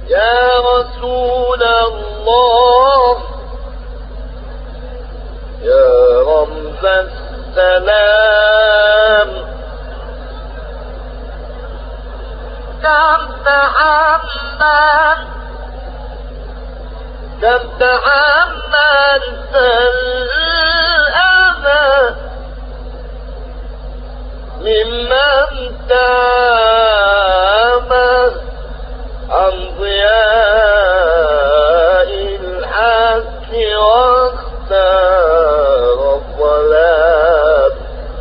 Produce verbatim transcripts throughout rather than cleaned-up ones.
يا رسول الله يا رمز السلام كم تحمل كم تحملت الأذى ممن تعامى عن ضياء الحق واختار الظلام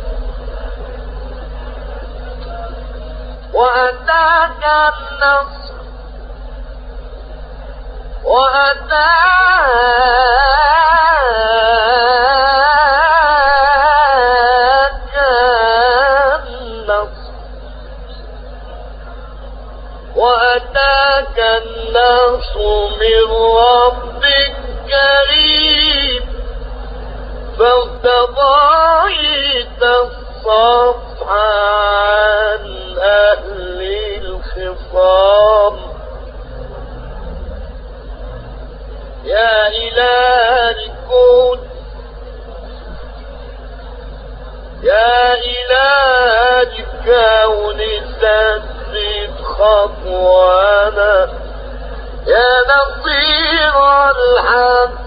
وأتاك النصر وأتاك النصر وأتاك النصر من ربك كريم فارتضيت الصفح عن أهل الخصام يا إله الكون يا إله الكون سدد خطوانا يا نصير الحق